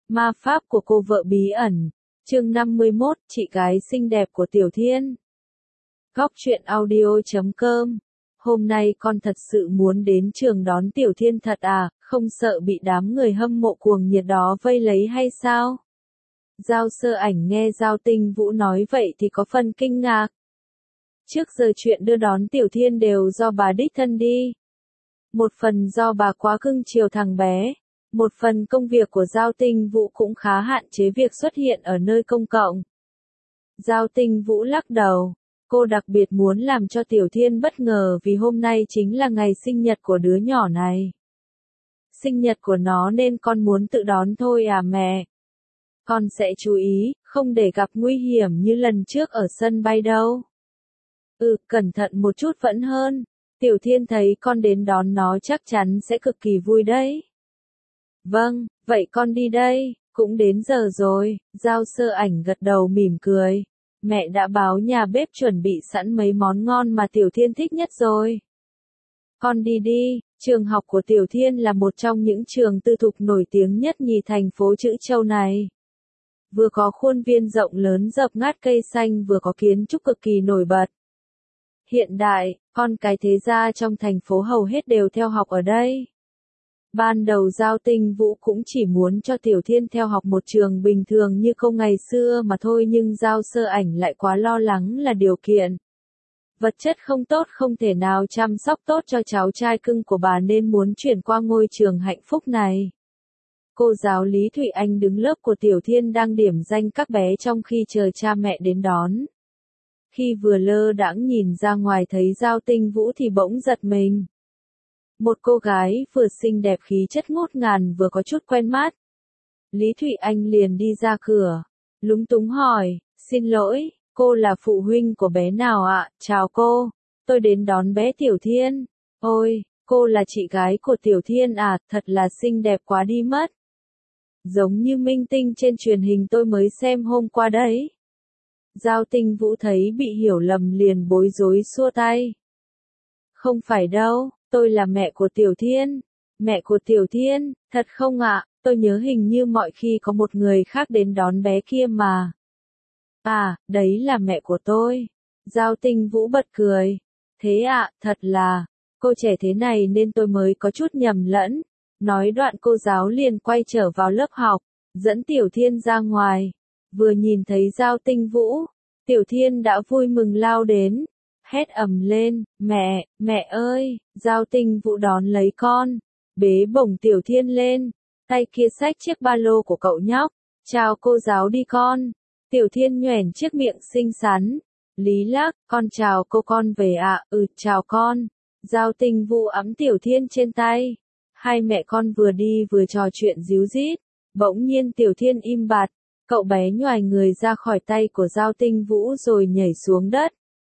Ma pháp của cô vợ bí ẩn. Chương 51, chị gái xinh đẹp của Tiểu Thiên. Góc truyện audio.com. Hôm nay con thật sự muốn đến trường đón Tiểu Thiên thật à, không sợ bị đám người hâm mộ cuồng nhiệt đó vây lấy hay sao? Giao Sơ Ảnh nghe Giao Tinh Vũ nói vậy thì có phần kinh ngạc. Trước giờ chuyện đưa đón Tiểu Thiên đều do bà đích thân đi. Một phần do bà quá cưng chiều thằng bé. Một phần công việc của Giao Tinh Vũ cũng khá hạn chế việc xuất hiện ở nơi công cộng. Giao Tinh Vũ lắc đầu. Cô đặc biệt muốn làm cho Tiểu Thiên bất ngờ vì hôm nay chính là ngày sinh nhật của đứa nhỏ này. Sinh nhật của nó nên con muốn tự đón thôi à mẹ. Con sẽ chú ý, không để gặp nguy hiểm như lần trước ở sân bay đâu. Cẩn thận một chút vẫn hơn. Tiểu Thiên thấy con đến đón nó chắc chắn sẽ cực kỳ vui đấy. Vâng, vậy con đi đây, cũng đến giờ rồi. Giao Sơ Ảnh gật đầu mỉm cười. Mẹ đã báo nhà bếp chuẩn bị sẵn mấy món ngon mà Tiểu Thiên thích nhất rồi. Con đi đi, trường học của Tiểu Thiên là một trong những trường tư thục nổi tiếng nhất nhì thành phố Trữ Châu này. Vừa có khuôn viên rộng lớn dập ngát cây xanh vừa có kiến trúc cực kỳ nổi bật. Hiện đại, con cái thế gia trong thành phố hầu hết đều theo học ở đây. Ban đầu Giao Tinh Vũ cũng chỉ muốn cho Tiểu Thiên theo học một trường bình thường như cô ngày xưa mà thôi, nhưng Giao Sơ Ảnh lại quá lo lắng là điều kiện vật chất không tốt không thể nào chăm sóc tốt cho cháu trai cưng của bà nên muốn chuyển qua ngôi trường hạnh phúc này. Cô giáo Lý Thụy Anh đứng lớp của Tiểu Thiên đang điểm danh các bé trong khi chờ cha mẹ đến đón. Khi vừa lơ đãng nhìn ra ngoài thấy Giao Tinh Vũ thì bỗng giật mình. Một cô gái vừa xinh đẹp khí chất ngút ngàn vừa có chút quen mắt. Lý Thụy Anh liền đi ra cửa, lúng túng hỏi, xin lỗi, cô là phụ huynh của bé nào ạ? Chào cô, tôi đến đón bé Tiểu Thiên. Ôi, cô là chị gái của Tiểu Thiên à, thật là xinh đẹp quá đi mất. Giống như minh tinh trên truyền hình tôi mới xem hôm qua đấy. Giao Tinh Vũ thấy bị hiểu lầm liền bối rối xua tay. Không phải đâu. Tôi là mẹ của Tiểu Thiên. Mẹ của Tiểu Thiên, thật không ạ? Tôi nhớ hình như mọi khi có một người khác đến đón bé kia mà. À, đấy là mẹ của tôi. Giao Tinh Vũ bật cười. Thế ạ, thật là, cô trẻ thế này nên tôi mới có chút nhầm lẫn. Nói đoạn cô giáo liền quay trở vào lớp học, dẫn Tiểu Thiên ra ngoài. Vừa nhìn thấy Giao Tinh Vũ, Tiểu Thiên đã vui mừng lao đến. Hét ầm lên, mẹ ơi, Giao Tinh Vũ đón lấy con, bế bổng Tiểu Thiên lên, tay kia xách chiếc ba lô của cậu nhóc, chào cô giáo đi con. Tiểu Thiên nhoẻn chiếc miệng xinh xắn, lý lắc, con chào cô con về ạ, chào con. Giao Tinh Vũ ẵm Tiểu Thiên trên tay, hai mẹ con vừa đi vừa trò chuyện díu dít, bỗng nhiên Tiểu Thiên im bặt, cậu bé nhoài người ra khỏi tay của Giao Tinh Vũ rồi nhảy xuống đất.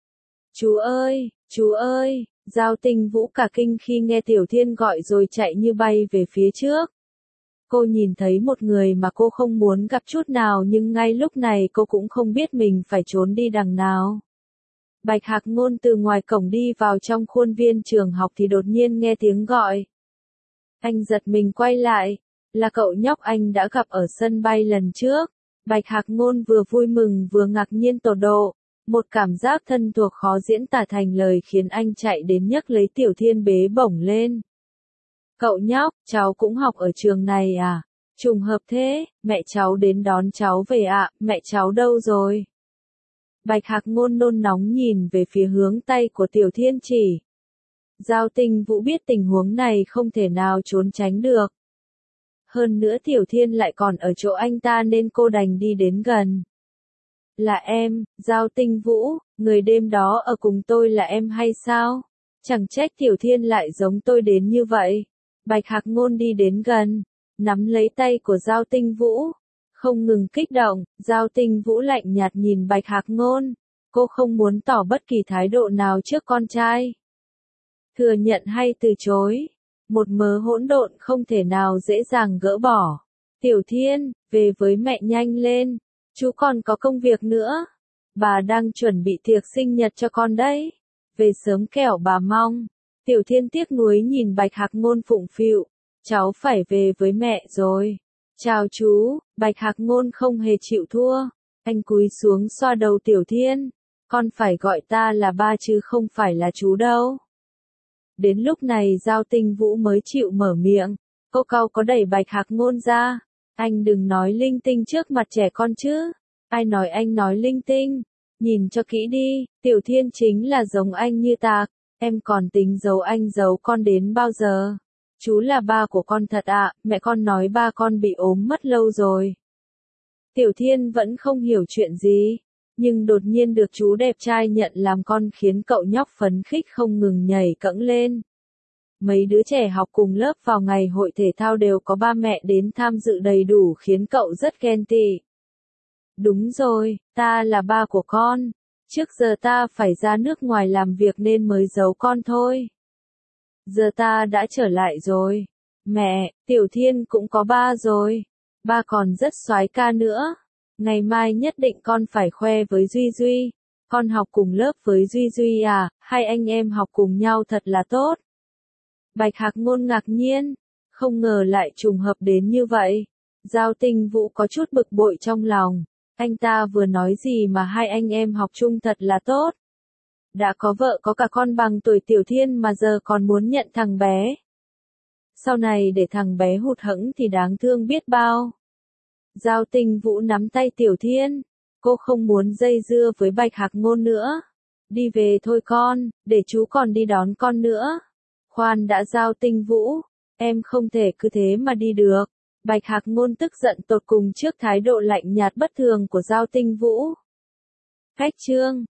Chú ơi, Giao Tinh Vũ cả kinh khi nghe Tiểu Thiên gọi rồi chạy như bay về phía trước. Cô nhìn thấy một người mà cô không muốn gặp chút nào nhưng ngay lúc này cô cũng không biết mình phải trốn đi đằng nào. Bạch Hạc Ngôn từ ngoài cổng đi vào trong khuôn viên trường học thì đột nhiên nghe tiếng gọi. Anh giật mình quay lại, là cậu nhóc anh đã gặp ở sân bay lần trước. Bạch Hạc Ngôn vừa vui mừng vừa ngạc nhiên tột độ. Một cảm giác thân thuộc khó diễn tả thành lời khiến anh chạy đến nhấc lấy Tiểu Thiên bế bổng lên. Cậu nhóc, cháu cũng học ở trường này à? Trùng hợp thế, mẹ cháu đến đón cháu về ạ, mẹ cháu đâu rồi? Bạch Hạc Ngôn nôn nóng nhìn về phía hướng tay của Tiểu Thiên chỉ. Giao Tinh Vũ biết tình huống này không thể nào trốn tránh được. Hơn nữa Tiểu Thiên lại còn ở chỗ anh ta nên cô đành đi đến gần. Là em, Giao Tinh Vũ, người đêm đó ở cùng tôi là em hay sao? Chẳng trách Tiểu Thiên lại giống tôi đến như vậy. Bạch Hạc Ngôn đi đến gần, nắm lấy tay của Giao Tinh Vũ, không ngừng kích động. Giao Tinh Vũ lạnh nhạt nhìn Bạch Hạc Ngôn, cô không muốn tỏ bất kỳ thái độ nào trước con trai. Thừa nhận hay từ chối, một mớ hỗn độn không thể nào dễ dàng gỡ bỏ. Tiểu Thiên, về với mẹ nhanh lên. Chú còn có công việc nữa. Bà đang chuẩn bị tiệc sinh nhật cho con đấy. Về sớm kẻo bà mong. Tiểu Thiên tiếc nuối nhìn Bạch Hạc Ngôn phụng phịu. Cháu phải về với mẹ rồi. Chào chú, Bạch Hạc Ngôn không hề chịu thua. Anh cúi xuống xoa đầu Tiểu Thiên. Con phải gọi ta là ba chứ không phải là chú đâu. Đến lúc này Giao Tinh Vũ mới chịu mở miệng. Cô cau có đẩy Bạch Hạc Ngôn ra. Anh đừng nói linh tinh trước mặt trẻ con chứ. Ai nói anh nói linh tinh. Nhìn cho kỹ đi, Tiểu Thiên chính là giống anh như tạc. Em còn tính giấu anh giấu con đến bao giờ? Chú là ba của con thật ạ, mẹ con nói ba con bị ốm mất lâu rồi. Tiểu Thiên vẫn không hiểu chuyện gì, nhưng đột nhiên được chú đẹp trai nhận làm con khiến cậu nhóc phấn khích không ngừng nhảy cẫng lên. Mấy đứa trẻ học cùng lớp vào ngày hội thể thao đều có ba mẹ đến tham dự đầy đủ khiến cậu rất ghen tị. Đúng rồi, ta là ba của con. Trước giờ ta phải ra nước ngoài làm việc nên mới giấu con thôi. Giờ ta đã trở lại rồi. Mẹ, Tiểu Thiên cũng có ba rồi. Ba còn rất soái ca nữa. Ngày mai nhất định con phải khoe với Duy Duy. Con học cùng lớp với Duy Duy à, hai anh em học cùng nhau thật là tốt. Bạch Hạc Ngôn ngạc nhiên, không ngờ lại trùng hợp đến như vậy. Giao Tinh Vũ có chút bực bội trong lòng. Anh ta vừa nói gì mà hai anh em học chung thật là tốt. Đã có vợ có cả con bằng tuổi Tiểu Thiên mà giờ còn muốn nhận thằng bé. Sau này để thằng bé hụt hẫng thì đáng thương biết bao. Giao Tinh Vũ nắm tay Tiểu Thiên. Cô không muốn dây dưa với Bạch Hạc Ngôn nữa. Đi về thôi con, để chú còn đi đón con nữa. Khoan đã Giao Tinh Vũ, em không thể cứ thế mà đi được. Bạch Hạc Ngôn tức giận tột cùng trước thái độ lạnh nhạt bất thường của Giao Tinh Vũ. Khách chương